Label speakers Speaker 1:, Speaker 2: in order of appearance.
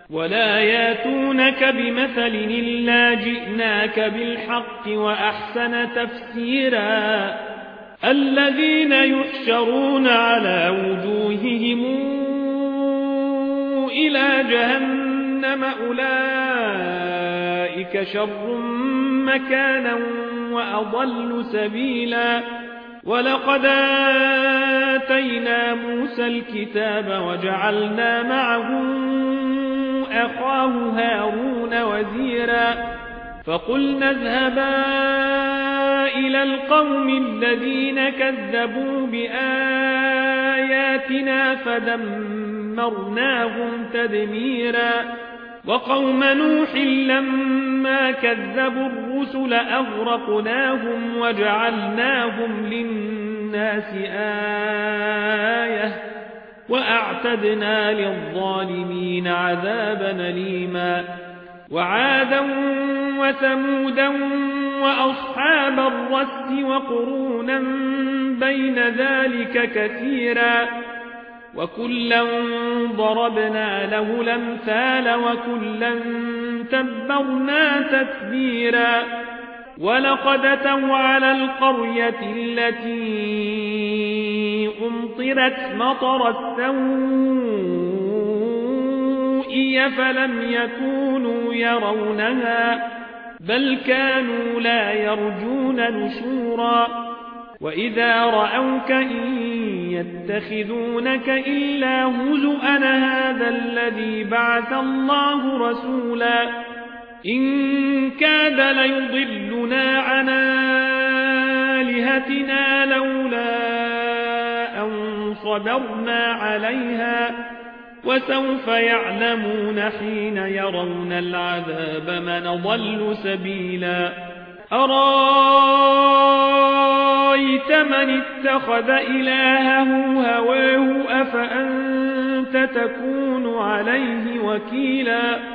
Speaker 1: ولا ياتونك بمثل إلا جئناك بالحق وأحسن تفسيرا الذين يحشرون على وجوههم إلى جهنم أولئك شر مكانا وأضل سبيلا ولقد آتينا موسى الكتاب وجعلنا معه أخاه هارون وزيرا فقلنا اذهبا إلى القوم الذين كذبوا بآياتنا فدمرناهم تدميرا وقوم نوح لما كذبوا الرسل أغرقناهم وجعلناهم للناس آية وأعتدنا للظالمين عذابا أليما وعادا وثمودا وأصحاب الرس وقرونا بين ذلك كثيرا وكلا ضربنا له الأمثال وكلا تبرنا تتبيرا ولقد أتوا على القرية التي أمطرت مطر السوء فلم يكونوا يرونها بل كانوا لا يرجون نشورا وإذا رأوك إن يتخذونك إلا هزؤا هذا الذي بعث الله رسولا إن كاد ليضلنا عن آلهتنا لولا أن صبرنا عليها وسوف يعلمون حين يرون العذاب من ضل سبيلا أرأيت من اتخذ إلهه هواه أفأنت تكون عليه وكيلا